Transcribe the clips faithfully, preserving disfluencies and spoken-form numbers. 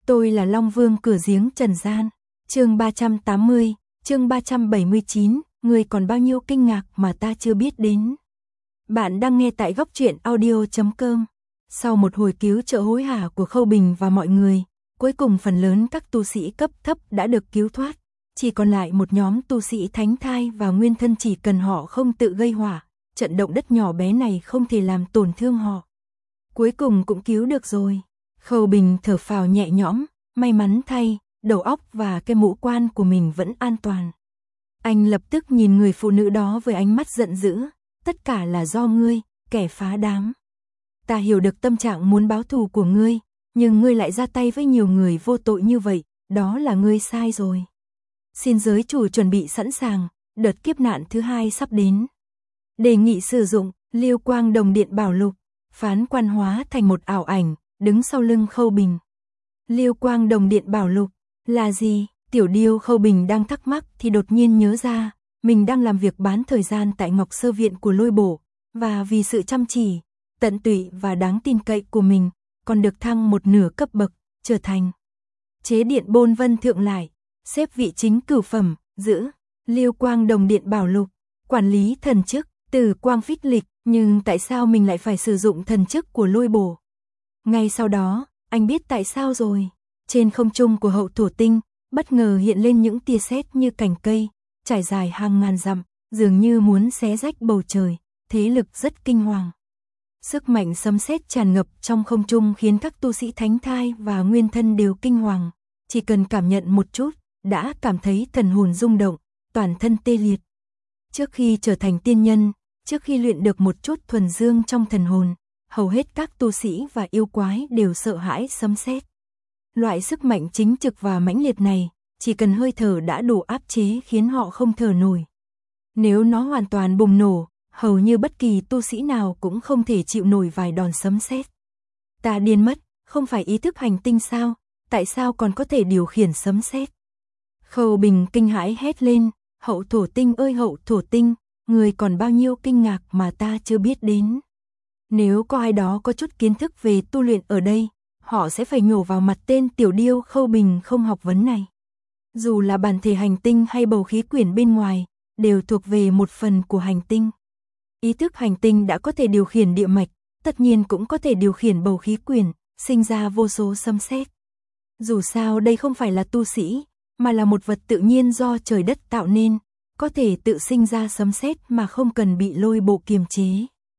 Tôi là Long Vương cửa giếng trần gian. Chương ba trăm tám mươi, chương ba trăm bảy mươi chín, người còn bao nhiêu kinh ngạc mà ta chưa biết đến. Bạn đang nghe tại góc truyện audio chấm com. Sau một hồi cứu trợ hối hả của Khâu Bình và mọi người, cuối cùng phần lớn các tu sĩ cấp thấp đã được cứu thoát. Chỉ còn lại một nhóm tu sĩ thánh thai và nguyên thân, chỉ cần họ không tự gây hỏa, trận động đất nhỏ bé này không thể làm tổn thương họ. Cuối cùng cũng cứu được rồi. Khâu Bình thở phào nhẹ nhõm, may mắn thay, đầu óc và cái mũ quan của mình vẫn an toàn. Anh lập tức nhìn người phụ nữ đó với ánh mắt giận dữ, tất cả là do ngươi, kẻ phá đám. Ta hiểu được tâm trạng muốn báo thù của ngươi, nhưng ngươi lại ra tay với nhiều người vô tội như vậy, đó là ngươi sai rồi. Xin giới chủ chuẩn bị sẵn sàng, đợt kiếp nạn thứ hai sắp đến. Đề nghị sử dụng Liêu Quang Đồng Điện Bảo Lục. Phán Quan hóa thành một ảo ảnh, đứng sau lưng Khâu Bình. Liêu Quang Đồng Điện Bảo Lục là gì? Tiểu Điêu Khâu Bình đang thắc mắc thì đột nhiên nhớ ra, mình đang làm việc bán thời gian tại Ngọc Sơ Viện của Lôi Bổ, và vì sự chăm chỉ, tận tụy và đáng tin cậy của mình, còn được thăng một nửa cấp bậc, trở thành Chế Điện Bôn Vân Thượng Lại, xếp vị chính cửu phẩm, giữ Liêu Quang Đồng Điện Bảo Lục, quản lý thần chức, Từ Quang Phích Lịch. Nhưng tại sao mình lại phải sử dụng thần chức của Lôi Bổ? Ngay sau đó, anh biết tại sao rồi. Trên không trung của Hậu Thổ Tinh, bất ngờ hiện lên những tia sét như cành cây, trải dài hàng ngàn dặm, dường như muốn xé rách bầu trời, thế lực rất kinh hoàng. Sức mạnh sấm sét tràn ngập trong không trung khiến các tu sĩ thánh thai và nguyên thân đều kinh hoàng. Chỉ cần cảm nhận một chút, đã cảm thấy thần hồn rung động, toàn thân tê liệt. Trước khi trở thành tiên nhân, trước khi luyện được một chút thuần dương trong thần hồn, hầu hết các tu sĩ và yêu quái đều sợ hãi sấm sét. Loại sức mạnh chính trực và mãnh liệt này, chỉ cần hơi thở đã đủ áp chế khiến họ không thở nổi. Nếu nó hoàn toàn bùng nổ, hầu như bất kỳ tu sĩ nào cũng không thể chịu nổi vài đòn sấm sét. Ta điên mất, không phải ý thức hành tinh sao, tại sao còn có thể điều khiển sấm sét? Khâu Bình kinh hãi hét lên, Hậu Thổ Tinh ơi Hậu Thổ Tinh, người còn bao nhiêu kinh ngạc mà ta chưa biết đến. Nếu có ai đó có chút kiến thức về tu luyện ở đây, họ sẽ phải nhổ vào mặt tên Tiểu Điêu Khâu Bình không học vấn này. Dù là bản thể hành tinh hay bầu khí quyển bên ngoài, đều thuộc về một phần của hành tinh. Ý thức hành tinh đã có thể điều khiển địa mạch, tất nhiên cũng có thể điều khiển bầu khí quyển, sinh ra vô số sấm sét. Dù sao đây không phải là tu sĩ, mà là một vật tự nhiên do trời đất tạo nên, có thể tự sinh ra sấm sét mà không cần bị Lôi Bộ kiềm chế.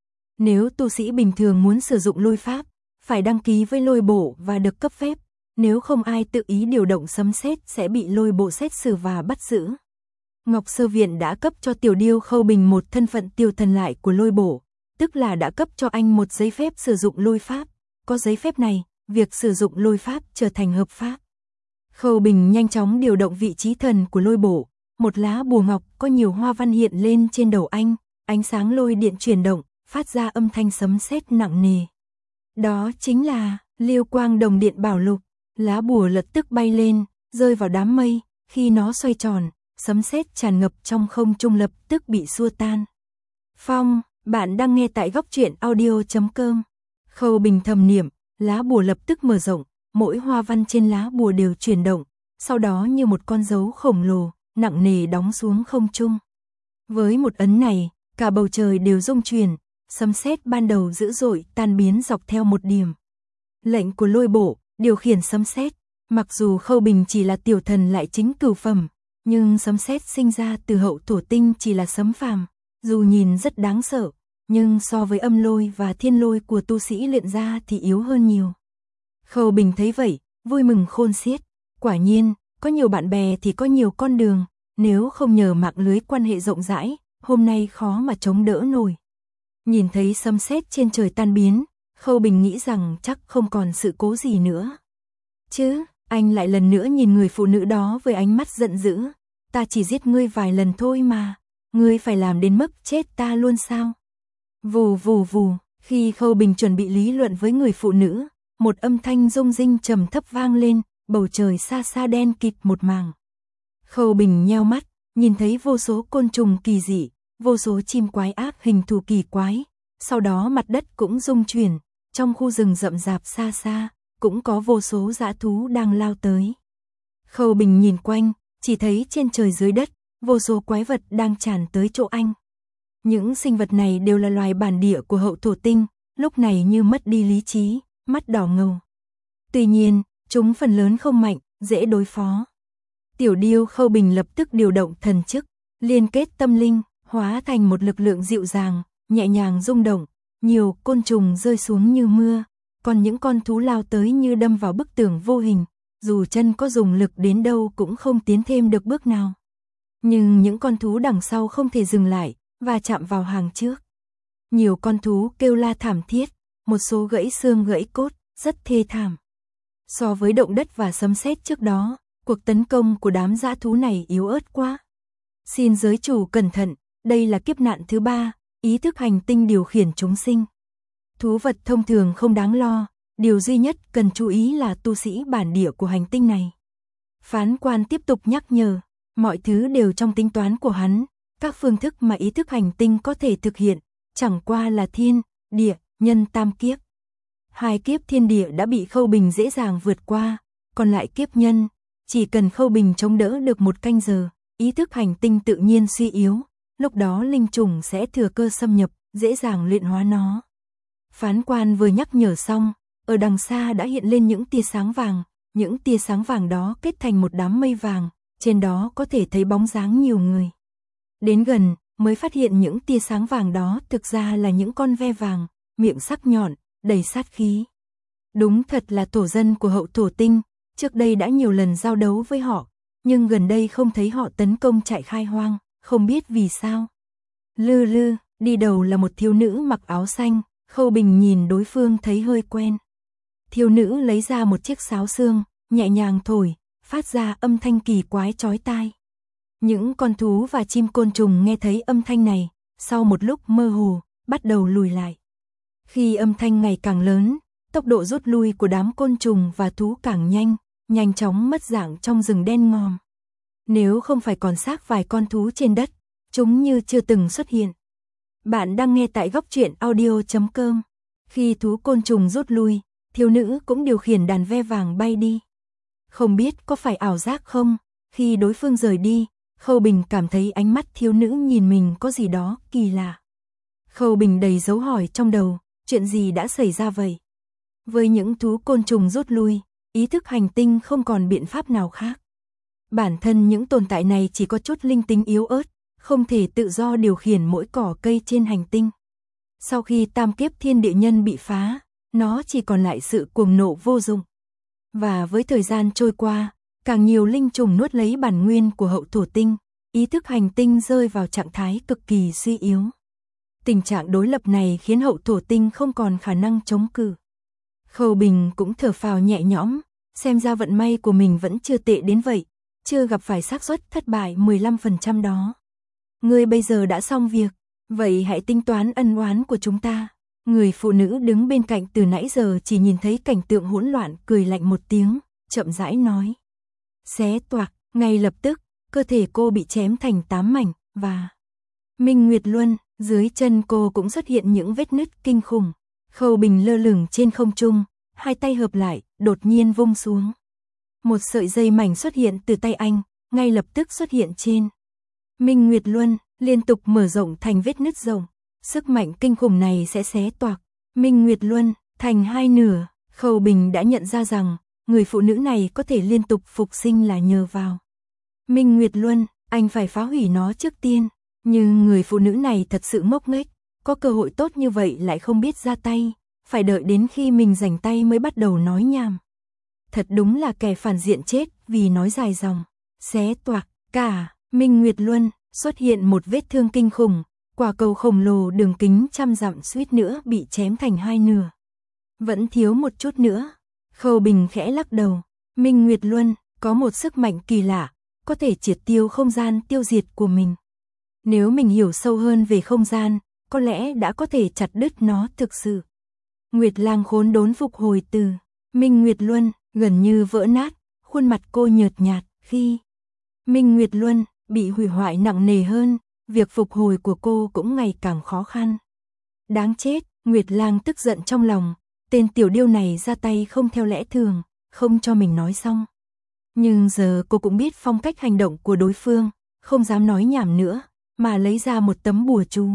Nếu tu sĩ bình thường muốn sử dụng lôi pháp, phải đăng ký với Lôi Bộ và được cấp phép, nếu không ai tự ý điều động sấm sét sẽ bị Lôi Bộ xét xử và bắt giữ. Ngọc Sơ Viện đã cấp cho Tiểu Điêu Khâu Bình một thân phận tiêu thần lại của Lôi Bộ, tức là đã cấp cho anh một giấy phép sử dụng lôi pháp. Có giấy phép này, việc sử dụng lôi pháp trở thành hợp pháp. Khâu Bình nhanh chóng điều động vị trí thần của Lôi Bộ. Một lá bùa ngọc có nhiều hoa văn hiện lên trên đầu anh, ánh sáng lôi điện chuyển động, phát ra âm thanh sấm sét nặng nề. Đó chính là Liêu Quang Đồng Điện Bảo Lục. Lá bùa lập tức bay lên, rơi vào đám mây, khi nó xoay tròn, sấm sét tràn ngập trong không trung lập tức bị xua tan. Phong, bạn đang nghe tại góc truyện audio chấm com. Khâu Bình thầm niệm, lá bùa lập tức mở rộng, mỗi hoa văn trên lá bùa đều chuyển động, sau đó như một con dấu khổng lồ, nặng nề đóng xuống không trung. Với một ấn này, cả bầu trời đều rung chuyển, sấm sét ban đầu dữ dội tan biến dọc theo một điểm. Lệnh của Lôi Bộ, điều khiển sấm sét. Mặc dù Khâu Bình chỉ là tiểu thần lại chính cửu phẩm, nhưng sấm sét sinh ra từ Hậu Thổ Tinh chỉ là sấm phàm, dù nhìn rất đáng sợ, nhưng so với âm lôi và thiên lôi của tu sĩ luyện ra thì yếu hơn nhiều. Khâu Bình thấy vậy, vui mừng khôn xiết. Quả nhiên, có nhiều bạn bè thì có nhiều con đường, nếu không nhờ mạng lưới quan hệ rộng rãi, hôm nay khó mà chống đỡ nổi. Nhìn thấy sấm sét trên trời tan biến, Khâu Bình nghĩ rằng chắc không còn sự cố gì nữa. Chứ, anh lại lần nữa nhìn người phụ nữ đó với ánh mắt giận dữ. Ta chỉ giết ngươi vài lần thôi mà, ngươi phải làm đến mức chết ta luôn sao? Vù vù vù, khi Khâu Bình chuẩn bị lý luận với người phụ nữ, một âm thanh rung rinh trầm thấp vang lên, bầu trời xa xa đen kịt một màng. Khâu Bình nheo mắt, nhìn thấy vô số côn trùng kỳ dị, vô số chim quái ác hình thù kỳ quái, sau đó mặt đất cũng rung chuyển, trong khu rừng rậm rạp xa xa, cũng có vô số dã thú đang lao tới. Khâu Bình nhìn quanh, chỉ thấy trên trời dưới đất, vô số quái vật đang tràn tới chỗ anh. Những sinh vật này đều là loài bản địa của hậu thổ tinh, lúc này như mất đi lý trí, mắt đỏ ngầu. Tuy nhiên, chúng phần lớn không mạnh, dễ đối phó. Tiểu điêu Khâu Bình lập tức điều động thần chức, liên kết tâm linh, hóa thành một lực lượng dịu dàng, nhẹ nhàng rung động, nhiều côn trùng rơi xuống như mưa, còn những con thú lao tới như đâm vào bức tường vô hình, dù chân có dùng lực đến đâu cũng không tiến thêm được bước nào. Nhưng những con thú đằng sau không thể dừng lại, và chạm vào hàng trước. Nhiều con thú kêu la thảm thiết, một số gãy xương gãy cốt, rất thê thảm. So với động đất và sấm sét trước đó, cuộc tấn công của đám dã thú này yếu ớt quá. Xin giới chủ cẩn thận, đây là kiếp nạn thứ ba, ý thức hành tinh điều khiển chúng sinh. Thú vật thông thường không đáng lo, điều duy nhất cần chú ý là tu sĩ bản địa của hành tinh này. Phán quan tiếp tục nhắc nhở, mọi thứ đều trong tính toán của hắn, các phương thức mà ý thức hành tinh có thể thực hiện, chẳng qua là thiên, địa, nhân tam kiếp. Hai kiếp thiên địa đã bị Khâu Bình dễ dàng vượt qua, còn lại kiếp nhân, chỉ cần Khâu Bình chống đỡ được một canh giờ, ý thức hành tinh tự nhiên suy yếu, lúc đó linh trùng sẽ thừa cơ xâm nhập, dễ dàng luyện hóa nó. Phán quan vừa nhắc nhở xong, ở đằng xa đã hiện lên những tia sáng vàng, những tia sáng vàng đó kết thành một đám mây vàng, trên đó có thể thấy bóng dáng nhiều người. Đến gần, mới phát hiện những tia sáng vàng đó thực ra là những con ve vàng, miệng sắc nhọn, đầy sát khí. Đúng thật là thổ dân của hậu thổ tinh, trước đây đã nhiều lần giao đấu với họ, nhưng gần đây không thấy họ tấn công chạy khai hoang, không biết vì sao. Lư lư, đi đầu là một thiếu nữ mặc áo xanh, Khâu Bình nhìn đối phương thấy hơi quen. Thiếu nữ lấy ra một chiếc sáo xương, nhẹ nhàng thổi, phát ra âm thanh kỳ quái chói tai. Những con thú và chim côn trùng nghe thấy âm thanh này, sau một lúc mơ hồ, bắt đầu lùi lại. Khi âm thanh ngày càng lớn, tốc độ rút lui của đám côn trùng và thú càng nhanh, nhanh chóng mất dạng trong rừng đen ngòm. Nếu không phải còn xác vài con thú trên đất, chúng như chưa từng xuất hiện. Bạn đang nghe tại góc truyện audio chấm com. Khi thú côn trùng rút lui, thiếu nữ cũng điều khiển đàn ve vàng bay đi. Không biết có phải ảo giác không, khi đối phương rời đi, Khâu Bình cảm thấy ánh mắt thiếu nữ nhìn mình có gì đó kỳ lạ. Khâu Bình đầy dấu hỏi trong đầu, chuyện gì đã xảy ra vậy? Với những thú côn trùng rút lui, ý thức hành tinh không còn biện pháp nào khác. Bản thân những tồn tại này chỉ có chút linh tính yếu ớt, không thể tự do điều khiển mỗi cỏ cây trên hành tinh. Sau khi tam kiếp thiên địa nhân bị phá, nó chỉ còn lại sự cuồng nộ vô dụng. Và với thời gian trôi qua, càng nhiều linh trùng nuốt lấy bản nguyên của hậu thổ tinh, ý thức hành tinh rơi vào trạng thái cực kỳ suy yếu. Tình trạng đối lập này khiến hậu thổ tinh không còn khả năng chống cự. Khâu Bình cũng thở phào nhẹ nhõm, xem ra vận may của mình vẫn chưa tệ đến vậy, chưa gặp phải xác suất thất bại mười lăm phần trăm đó. Ngươi bây giờ đã xong việc, vậy hãy tính toán ân oán của chúng ta. Người phụ nữ đứng bên cạnh từ nãy giờ chỉ nhìn thấy cảnh tượng hỗn loạn, cười lạnh một tiếng, chậm rãi nói. Xé toạc, ngay lập tức, cơ thể cô bị chém thành tám mảnh, và Minh Nguyệt Luân, dưới chân cô cũng xuất hiện những vết nứt kinh khủng. Khâu Bình lơ lửng trên không trung, hai tay hợp lại, đột nhiên vung xuống. Một sợi dây mảnh xuất hiện từ tay anh, ngay lập tức xuất hiện trên Minh Nguyệt Luân, liên tục mở rộng thành vết nứt rộng. Sức mạnh kinh khủng này sẽ xé toạc Minh Nguyệt Luân thành hai nửa. Khâu Bình đã nhận ra rằng, người phụ nữ này có thể liên tục phục sinh là nhờ vào Minh Nguyệt Luân, anh phải phá hủy nó trước tiên. Nhưng người phụ nữ này thật sự ngốc nghếch, có cơ hội tốt như vậy lại không biết ra tay, phải đợi đến khi mình rảnh tay mới bắt đầu nói nhảm. Thật đúng là kẻ phản diện chết vì nói dài dòng. Xé toạc, cả Minh Nguyệt Luân, xuất hiện một vết thương kinh khủng, quả cầu khổng lồ đường kính trăm dặm suýt nữa bị chém thành hai nửa. Vẫn thiếu một chút nữa. Khâu Bình khẽ lắc đầu, Minh Nguyệt Luân có một sức mạnh kỳ lạ, có thể triệt tiêu không gian tiêu diệt của mình. Nếu mình hiểu sâu hơn về không gian, có lẽ đã có thể chặt đứt nó thực sự. Nguyệt Lang khốn đốn phục hồi từ Minh Nguyệt Luân, gần như vỡ nát, khuôn mặt cô nhợt nhạt. Khi Minh Nguyệt Luân bị hủy hoại nặng nề hơn, việc phục hồi của cô cũng ngày càng khó khăn. Đáng chết, Nguyệt Lang tức giận trong lòng, tên tiểu điêu này ra tay không theo lẽ thường, không cho mình nói xong. Nhưng giờ cô cũng biết phong cách hành động của đối phương, không dám nói nhảm nữa, mà lấy ra một tấm bùa chú.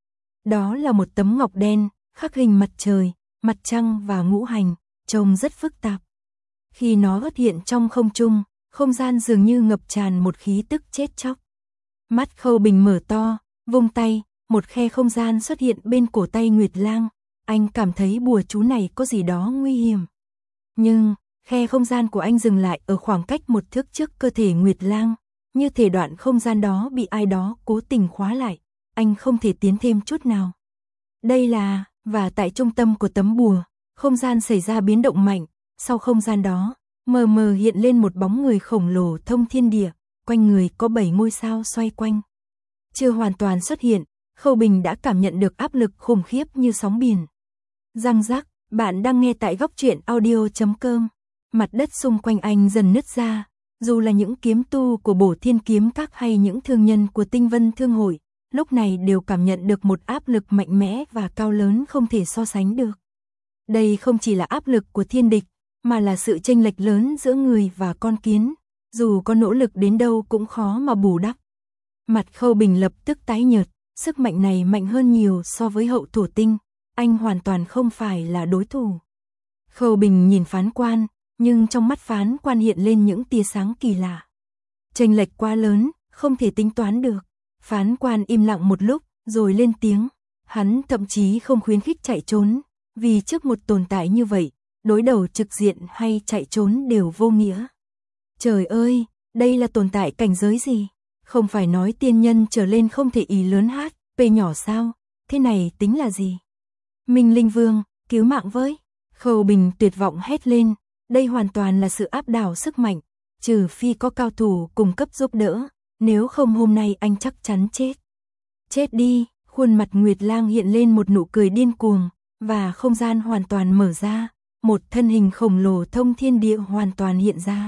Đó là một tấm ngọc đen, khắc hình mặt trời, mặt trăng và ngũ hành, trông rất phức tạp. Khi nó xuất hiện trong không trung, không gian dường như ngập tràn một khí tức chết chóc. Mắt Khâu Bình mở to, vung tay, một khe không gian xuất hiện bên cổ tay Nguyệt Lang. Anh cảm thấy bùa chú này có gì đó nguy hiểm. Nhưng, khe không gian của anh dừng lại ở khoảng cách một thước trước cơ thể Nguyệt Lang, như thể đoạn không gian đó bị ai đó cố tình khóa lại, anh không thể tiến thêm chút nào. Đây là, và tại trung tâm của tấm bùa, không gian xảy ra biến động mạnh, sau không gian đó, mờ mờ hiện lên một bóng người khổng lồ thông thiên địa, quanh người có bảy ngôi sao xoay quanh. Chưa hoàn toàn xuất hiện, Khâu Bình đã cảm nhận được áp lực khủng khiếp như sóng biển. Răng rắc, bạn đang nghe tại góc truyện audio chấm com. Mặt đất xung quanh anh dần nứt ra, dù là những kiếm tu của Bổ Thiên Kiếm Các hay những thương nhân của Tinh Vân Thương hội, lúc này đều cảm nhận được một áp lực mạnh mẽ và cao lớn không thể so sánh được. Đây không chỉ là áp lực của thiên địch, mà là sự chênh lệch lớn giữa người và con kiến, dù có nỗ lực đến đâu cũng khó mà bù đắp. Mặt Khâu Bình lập tức tái nhợt, sức mạnh này mạnh hơn nhiều so với Hậu Thổ Tinh, anh hoàn toàn không phải là đối thủ. Khâu Bình nhìn phán quan, nhưng trong mắt phán quan hiện lên những tia sáng kỳ lạ. Chênh lệch quá lớn, không thể tính toán được. Phán quan im lặng một lúc, rồi lên tiếng. Hắn thậm chí không khuyến khích chạy trốn, vì trước một tồn tại như vậy, đối đầu trực diện hay chạy trốn đều vô nghĩa. Trời ơi, đây là tồn tại cảnh giới gì? Không phải nói tiên nhân trở lên không thể ý lớn hát, pê nhỏ sao? Thế này tính là gì? Minh Linh Vương, cứu mạng với. Khâu Bình tuyệt vọng hét lên, đây hoàn toàn là sự áp đảo sức mạnh, trừ phi có cao thủ cung cấp giúp đỡ, nếu không hôm nay anh chắc chắn chết. Chết đi, khuôn mặt Nguyệt Lang hiện lên một nụ cười điên cuồng, và không gian hoàn toàn mở ra, một thân hình khổng lồ thông thiên địa hoàn toàn hiện ra.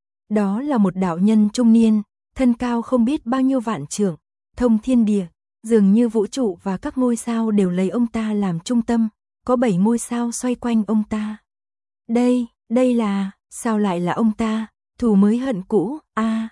Đó là một đạo nhân trung niên, thân cao không biết bao nhiêu vạn trượng, thông thiên địa, dường như vũ trụ và các ngôi sao đều lấy ông ta làm trung tâm, có bảy ngôi sao xoay quanh ông ta. Đây, đây là, sao lại là ông ta, thù mới hận cũ, a à,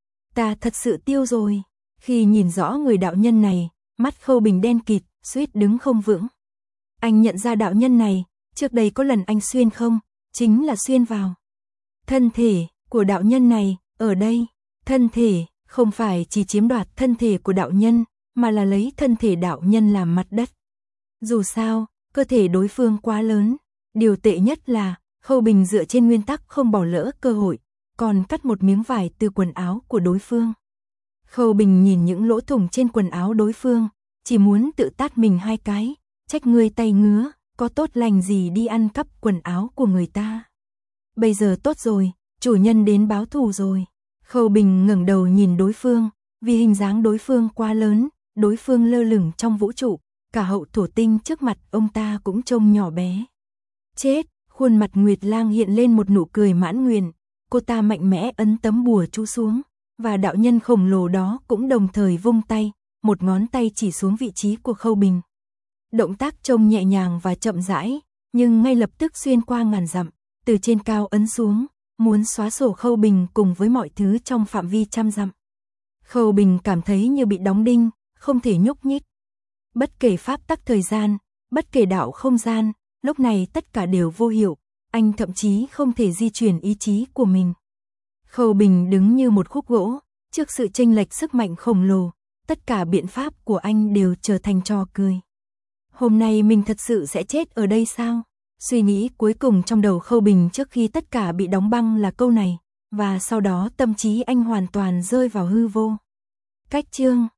ta thật sự tiêu rồi. Khi nhìn rõ người đạo nhân này, mắt Khâu Bình đen kịt, suýt đứng không vững. Anh nhận ra đạo nhân này, trước đây có lần anh xuyên không, chính là xuyên vào. Thân thể của đạo nhân này, ở đây, thân thể, không phải chỉ chiếm đoạt thân thể của đạo nhân, mà là lấy thân thể đạo nhân làm mặt đất. Dù sao, cơ thể đối phương quá lớn, điều tệ nhất là, Khâu Bình dựa trên nguyên tắc không bỏ lỡ cơ hội, còn cắt một miếng vải từ quần áo của đối phương. Khâu Bình nhìn những lỗ thủng trên quần áo đối phương, chỉ muốn tự tát mình hai cái, trách người tay ngứa, có tốt lành gì đi ăn cắp quần áo của người ta. Bây giờ tốt rồi, chủ nhân đến báo thù rồi. Khâu Bình ngẩng đầu nhìn đối phương, vì hình dáng đối phương quá lớn, đối phương lơ lửng trong vũ trụ, cả Hậu Thổ Tinh trước mặt ông ta cũng trông nhỏ bé. Chết, khuôn mặt Nguyệt Lang hiện lên một nụ cười mãn nguyện, cô ta mạnh mẽ ấn tấm bùa chú xuống, và đạo nhân khổng lồ đó cũng đồng thời vung tay, một ngón tay chỉ xuống vị trí của Khâu Bình. Động tác trông nhẹ nhàng và chậm rãi, nhưng ngay lập tức xuyên qua ngàn dặm, từ trên cao ấn xuống, muốn xóa sổ Khâu Bình cùng với mọi thứ trong phạm vi trăm dặm. Khâu Bình cảm thấy như bị đóng đinh, không thể nhúc nhích. Bất kể pháp tắc thời gian, bất kể đạo không gian, lúc này tất cả đều vô hiệu, anh thậm chí không thể di chuyển ý chí của mình. Khâu Bình đứng như một khúc gỗ, trước sự chênh lệch sức mạnh khổng lồ, tất cả biện pháp của anh đều trở thành trò cười. Hôm nay mình thật sự sẽ chết ở đây sao? Suy nghĩ cuối cùng trong đầu Khâu Bình trước khi tất cả bị đóng băng là câu này, và sau đó tâm trí anh hoàn toàn rơi vào hư vô. Cách chương